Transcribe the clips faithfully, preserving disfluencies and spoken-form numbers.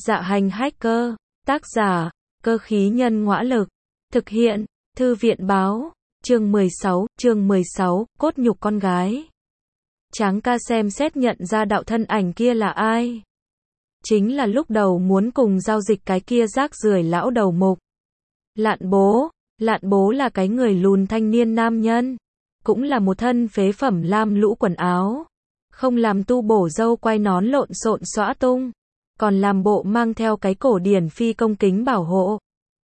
Dạ hành hacker, tác giả, cơ khí nhân ngõa lực, thực hiện, thư viện báo, chương mười sáu, chương mười sáu, cốt nhục con gái. Tráng ca xem xét nhận ra đạo thân ảnh kia là ai. Chính là lúc đầu muốn cùng giao dịch cái kia rác rưởi lão đầu mục. Lạn bố, lạn bố là cái người lùn thanh niên nam nhân, cũng là một thân phế phẩm lam lũ quần áo, không làm tu bổ râu quay nón lộn xộn xõa tung, còn làm bộ mang theo cái cổ điển phi công kính bảo hộ.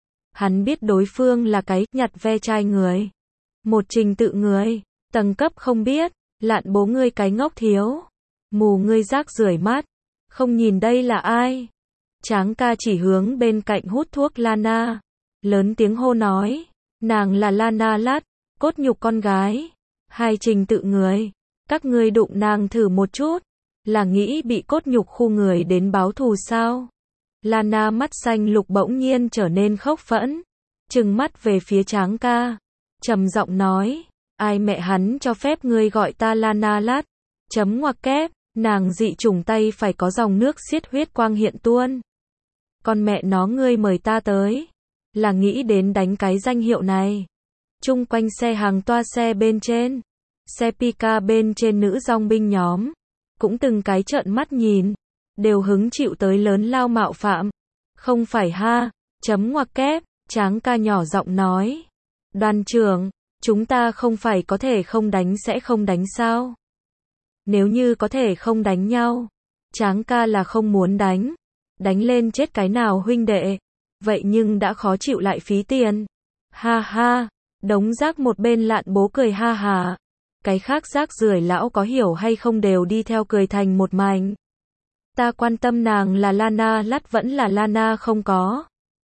Hắn biết đối phương là cái nhặt ve chai người, một trình tự người, tầng cấp không biết, lạn bố ngươi cái ngốc thiếu, mù ngươi rác rưởi mắt, không nhìn đây là ai. Tráng ca chỉ hướng bên cạnh hút thuốc Lana, lớn tiếng hô nói, nàng là Lana Lát, cốt nhục con gái, hai trình tự người, các ngươi đụng nàng thử một chút, là nghĩ bị cốt nhục khu người đến báo thù sao? Lana mắt xanh lục bỗng nhiên trở nên khốc phẫn, trừng mắt về phía Tráng ca, trầm giọng nói, ai mẹ hắn cho phép ngươi gọi ta Lana Lát, chấm ngoặc kép, nàng dị chủng tay phải có dòng nước xiết huyết quang hiện tuôn. Con mẹ nó ngươi mời ta tới, là nghĩ đến đánh cái danh hiệu này. Chung quanh xe hàng toa xe bên trên, xe Pika bên trên nữ dong binh nhóm, cũng từng cái trợn mắt nhìn, đều hứng chịu tới lớn lao mạo phạm. Không phải ha, chấm ngoặc kép, Tráng ca nhỏ giọng nói. Đoàn trưởng, chúng ta không phải có thể không đánh sẽ không đánh sao? Nếu như có thể không đánh nhau, Tráng ca là không muốn đánh, đánh lên chết cái nào huynh đệ, vậy nhưng đã khó chịu lại phí tiền. Ha ha, đống rác một bên lạn bố cười ha hà, cái khác rác rưởi lão có hiểu hay không đều đi theo cười thành một mảnh. Ta quan tâm nàng là Lana Lát vẫn là Lana không có.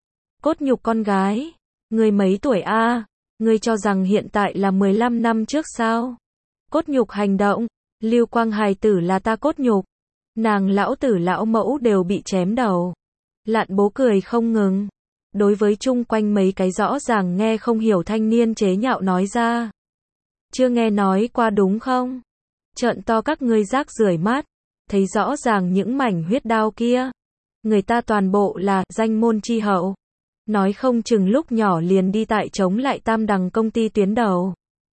Cốt nhục con gái, ngươi mấy tuổi a? À? Ngươi cho rằng hiện tại là mười lăm năm trước sao? Cốt nhục hành động, Lưu Quang hài tử là ta cốt nhục, nàng lão tử lão mẫu đều bị chém đầu. Lạn bố cười không ngừng, đối với chung quanh mấy cái rõ ràng nghe không hiểu thanh niên chế nhạo nói ra. Chưa nghe nói qua đúng không? Trợn to các ngươi rác rưởi mắt, thấy rõ ràng những mảnh huyết đao kia. Người ta toàn bộ là danh môn chi hậu. Nói không chừng lúc nhỏ liền đi tại chống lại tam đằng công ty tuyến đầu.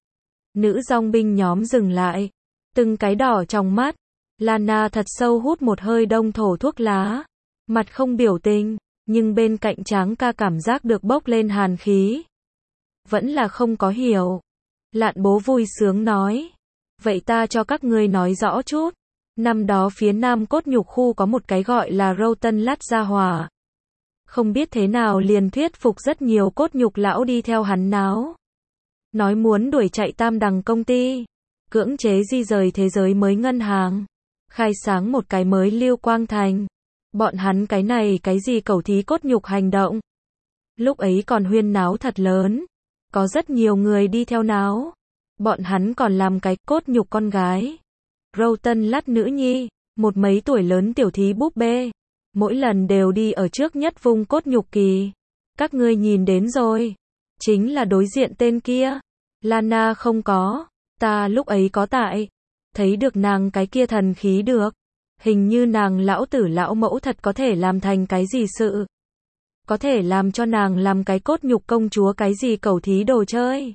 Nữ dong binh nhóm dừng lại, từng cái đỏ trong mắt. Lana thật sâu hút một hơi đông thổ thuốc lá, mặt không biểu tình, nhưng bên cạnh Tráng ca cảm giác được bốc lên hàn khí. Vẫn là không có hiểu. Lạn bố vui sướng nói, vậy ta cho các ngươi nói rõ chút. Năm đó phía nam cốt nhục khu có một cái gọi là Râu-Tân Lát gia hỏa. Không biết thế nào liền thuyết phục rất nhiều cốt nhục lão đi theo hắn náo. Nói muốn đuổi chạy tam đằng công ty, cưỡng chế di rời thế giới mới ngân hàng, khai sáng một cái mới Lưu Quang Thành. Bọn hắn cái này cái gì cẩu thí cốt nhục hành động. Lúc ấy còn huyên náo thật lớn, có rất nhiều người đi theo náo. Bọn hắn còn làm cái cốt nhục con gái, Râu-Tân Lát nữ nhi, một mấy tuổi lớn tiểu thí búp bê, mỗi lần đều đi ở trước nhất vùng cốt nhục kỳ. Các ngươi nhìn đến rồi, chính là đối diện tên kia. Lana không có, ta lúc ấy có tại, thấy được nàng cái kia thần khí được. Hình như nàng lão tử lão mẫu thật có thể làm thành cái gì sự. Có thể làm cho nàng làm cái cốt nhục công chúa cái gì cẩu thí đồ chơi.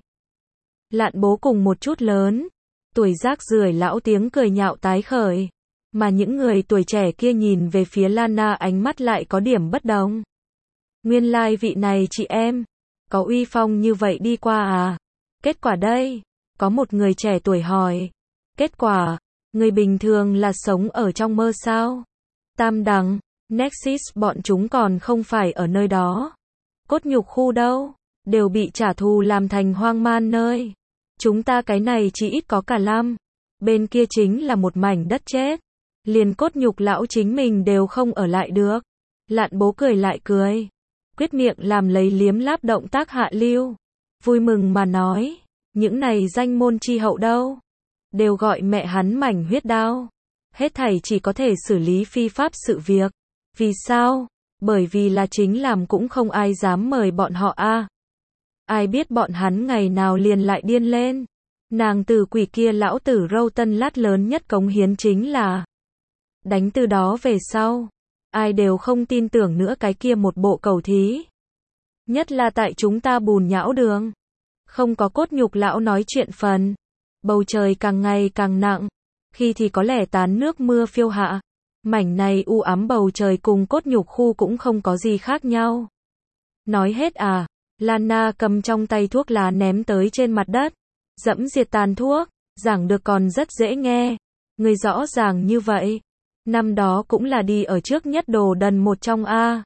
Lạn bố cùng một chút lớn, tuổi rác rưởi lão tiếng cười nhạo tái khởi. Mà những người tuổi trẻ kia nhìn về phía Lana ánh mắt lại có điểm bất đồng. Nguyên lai vị này chị em, có uy phong như vậy đi qua à? Kết quả đây, có một người trẻ tuổi hỏi. Kết quả, người bình thường là sống ở trong mơ sao? Tam đằng, Nexus bọn chúng còn không phải ở nơi đó. Cốt nhục khu đâu, đều bị trả thù làm thành hoang man nơi. Chúng ta cái này chỉ ít có cả năm, bên kia chính là một mảnh đất chết. Liền cốt nhục lão chính mình đều không ở lại được. Lạn bố cười lại cười, quyết miệng làm lấy liếm láp động tác hạ lưu, vui mừng mà nói, những này danh môn chi hậu đâu, đều gọi mẹ hắn mảnh huyết đao, hết thảy chỉ có thể xử lý phi pháp sự việc. Vì sao? Bởi vì là chính làm cũng không ai dám mời bọn họ a. À. Ai biết bọn hắn ngày nào liền lại điên lên. Nàng tử quỷ kia lão tử Râu-Tân Lát lớn nhất cống hiến chính là đánh. Từ đó về sau, ai đều không tin tưởng nữa cái kia một bộ cầu thí. Nhất là tại chúng ta Bùn Nhão Đường. Không có Cốt Nhục lão nói chuyện phần. Bầu trời càng ngày càng nặng. Khi thì có lẽ tán nước mưa phiêu hạ. Mảnh này u ám bầu trời cùng Cốt Nhục khu cũng không có gì khác nhau. Nói hết à, Lana cầm trong tay thuốc lá ném tới trên mặt đất. Dẫm diệt tàn thuốc, giảng được còn rất dễ nghe. Người rõ ràng như vậy. Năm đó cũng là đi ở trước nhất đồ đần một trong A.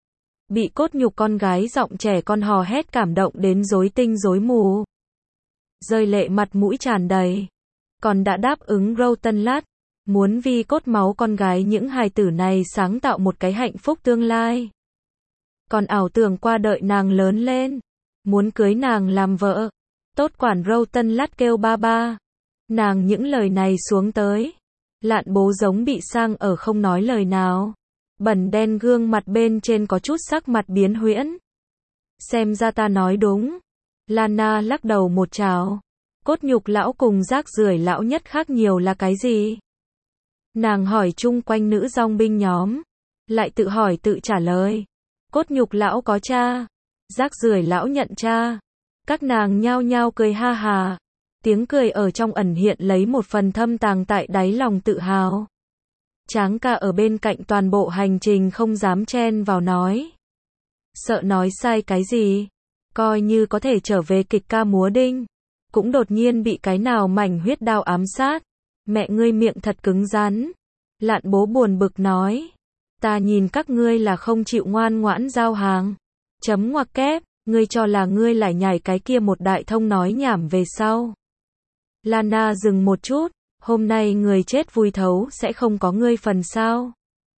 Bị Cốt Nhục con gái giọng trẻ con hò hét cảm động đến rối tinh rối mù. Rơi lệ mặt mũi tràn đầy. Còn đã đáp ứng Rowton muốn vì cốt máu con gái những hài tử này sáng tạo một cái hạnh phúc tương lai. Còn ảo tưởng qua đợi nàng lớn lên. Muốn cưới nàng làm vợ. Tốt quản Rowton kêu ba ba. Nàng những lời này xuống tới. Lạn bố giống bị sang ở không nói lời nào. Bẩn đen gương mặt bên trên có chút sắc mặt biến huyễn. Xem ra ta nói đúng. Lana lắc đầu một trào. Cốt Nhục lão cùng rác rưởi lão nhất khác nhiều là cái gì? Nàng hỏi chung quanh nữ dòng binh nhóm. Lại tự hỏi tự trả lời. Cốt Nhục lão có cha. Rác rưởi lão nhận cha. Các nàng nhao nhao cười ha hà. Tiếng cười ở trong ẩn hiện lấy một phần thâm tàng tại đáy lòng tự hào. Tráng ca ở bên cạnh toàn bộ hành trình không dám chen vào nói. Sợ nói sai cái gì. Coi như có thể trở về kịch ca múa đinh. Cũng đột nhiên bị cái nào mảnh huyết đao ám sát. Mẹ ngươi miệng thật cứng rắn. Lạn bố buồn bực nói. Ta nhìn các ngươi là không chịu ngoan ngoãn giao hàng. Chấm ngoặc kép, ngươi cho là ngươi lại nhảy cái kia một đại thông nói nhảm về sau. Lana dừng một chút. Hôm nay người chết vui thấu sẽ không có ngươi phần sao.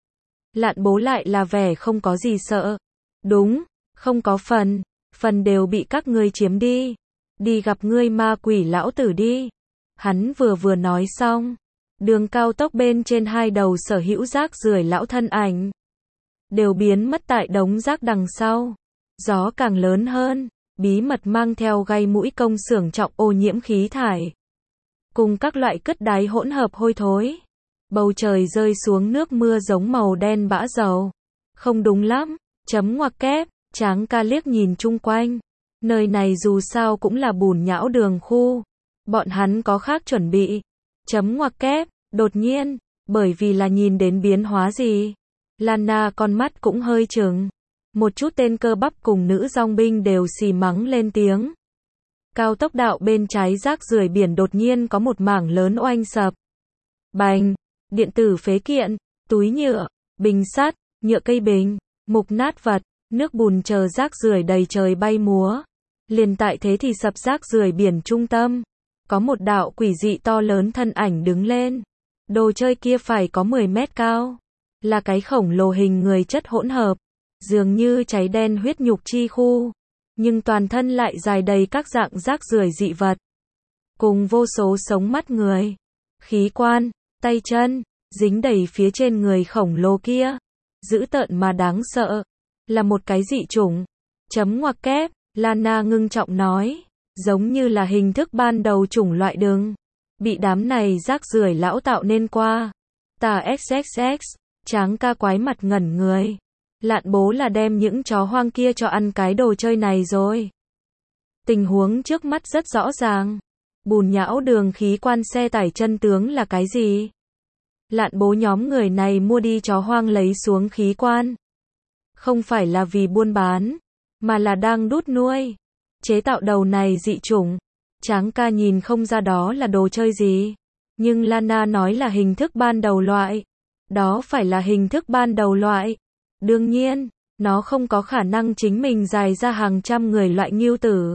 Lạn bố lại là vẻ không có gì sợ. Đúng, không có phần. Phần đều bị các ngươi chiếm đi. Đi gặp ngươi ma quỷ lão tử đi. Hắn vừa vừa nói xong. Đường cao tốc bên trên hai đầu sở hữu rác rưởi lão thân ảnh. Đều biến mất tại đống rác đằng sau. Gió càng lớn hơn. Bí mật mang theo gây mũi công xưởng trọng ô nhiễm khí thải. Cùng các loại cất đáy hỗn hợp hôi thối. Bầu trời rơi xuống nước mưa giống màu đen bã dầu. Không đúng lắm. Chấm ngoặc kép. Tráng ca liếc nhìn chung quanh. Nơi này dù sao cũng là Bùn Nhão Đường khu. Bọn hắn có khác chuẩn bị. Chấm ngoặc kép. Đột nhiên. Bởi vì là nhìn đến biến hóa gì. Lana con mắt cũng hơi trừng. Một chút tên cơ bắp cùng nữ dòng binh đều xì mắng lên tiếng. Cao tốc đạo bên trái rác rưởi biển đột nhiên có một mảng lớn oanh sập. Bành, điện tử phế kiện, túi nhựa, bình sắt, nhựa cây bình, mục nát vật, nước bùn chờ rác rưởi đầy trời bay múa. Liền tại thế thì sập rác rưởi biển trung tâm. Có một đạo quỷ dị to lớn thân ảnh đứng lên. Đồ chơi kia phải có mười mét cao. Là cái khổng lồ hình người chất hỗn hợp. Dường như cháy đen huyết nhục chi khu. Nhưng toàn thân lại dài đầy các dạng rác rưởi dị vật. Cùng vô số sống mắt người. Khí quan, tay chân, dính đầy phía trên người khổng lồ kia. Dữ tợn mà đáng sợ. Là một cái dị chủng. Chấm ngoặc kép, Lana ngưng trọng nói. Giống như là hình thức ban đầu chủng loại đường. Bị đám này rác rưởi lão tạo nên qua. Tà xx xx, Tráng ca quái mặt ngẩn người. Lạn bố là đem những chó hoang kia cho ăn cái đồ chơi này rồi. Tình huống trước mắt rất rõ ràng. Bùn Nhão Đường khí quan xe tải chân tướng là cái gì? Lạn bố nhóm người này mua đi chó hoang lấy xuống khí quan. Không phải là vì buôn bán, mà là đang đút nuôi. Chế tạo đầu này dị chủng. Tráng ca nhìn không ra đó là đồ chơi gì. Nhưng Lana nói là hình thức ban đầu loại. Đó phải là hình thức ban đầu loại. Đương nhiên, nó không có khả năng chính mình dài ra hàng trăm người loại ngưu tử.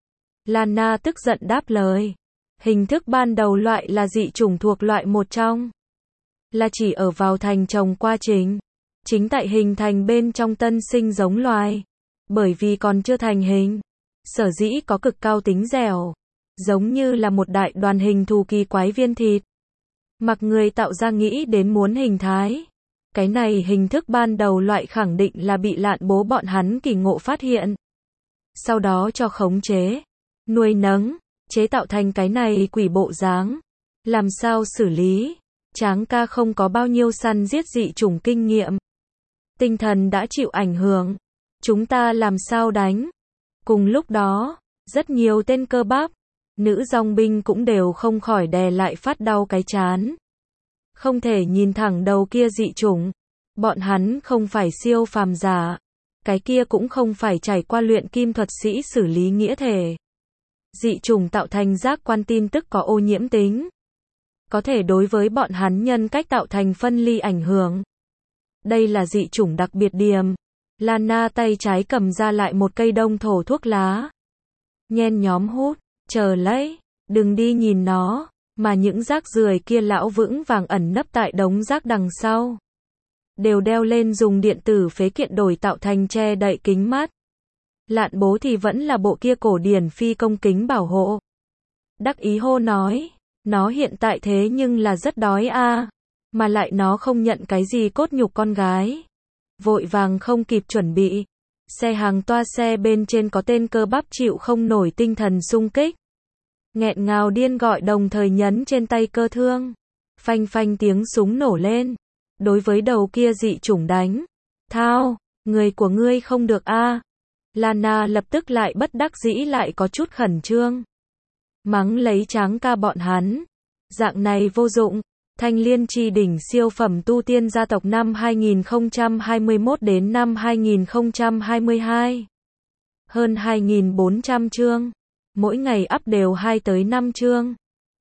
Lana tức giận đáp lời. Hình thức ban đầu loại là dị chủng thuộc loại một trong. Là chỉ ở vào thành trồng quá trình. Chính tại hình thành bên trong tân sinh giống loài. Bởi vì còn chưa thành hình. Sở dĩ có cực cao tính dẻo. Giống như là một đại đoàn hình thù kỳ quái viên thịt. Mặc người tạo ra nghĩ đến muốn hình thái. Cái này hình thức ban đầu loại khẳng định là bị lạn bố bọn hắn kỳ ngộ phát hiện. Sau đó cho khống chế, nuôi nấng, chế tạo thành cái này quỷ bộ dáng. Làm sao xử lý? Tráng ca không có bao nhiêu săn giết dị chủng kinh nghiệm. Tinh thần đã chịu ảnh hưởng. Chúng ta làm sao đánh? Cùng lúc đó, rất nhiều tên cơ bắp, nữ dòng binh cũng đều không khỏi đè lại phát đau cái chán. Không thể nhìn thẳng đầu kia dị chủng. Bọn hắn không phải siêu phàm giả. Cái kia cũng không phải trải qua luyện kim thuật sĩ xử lý nghĩa thể. Dị chủng tạo thành giác quan tin tức có ô nhiễm tính. Có thể đối với bọn hắn nhân cách tạo thành phân ly ảnh hưởng. Đây là dị chủng đặc biệt điểm. Lana tay trái cầm ra lại một cây đông thổ thuốc lá. Nhen nhóm hút, chờ lấy, đừng đi nhìn nó, mà những rác rưởi kia lão vững vàng ẩn nấp tại đống rác đằng sau. Đều đeo lên dùng điện tử phế kiện đổi tạo thành che đậy kính mắt. Lạn bố thì vẫn là bộ kia cổ điển phi công kính bảo hộ. Đắc ý hô nói, nó hiện tại thế nhưng là rất đói a, mà lại nó không nhận cái gì cốt nhục con gái. Vội vàng không kịp chuẩn bị. Xe hàng toa xe bên trên có tên cơ bắp chịu không nổi tinh thần xung kích. Nghẹn ngào điên gọi đồng thời nhấn trên tay cơ thương. Phanh phanh tiếng súng nổ lên. Đối với đầu kia dị chủng đánh. Thao, người của ngươi không được a. Lana lập tức lại bất đắc dĩ lại có chút khẩn trương. Mắng lấy Tráng ca bọn hắn. Dạng này vô dụng. Thanh Liên chi đỉnh siêu phẩm tu tiên gia tộc năm hai nghìn không trăm hai mươi mốt đến năm hai nghìn không trăm hai mươi hai. Hơn hai nghìn bốn trăm chương. Mỗi ngày up đều hai tới năm chương.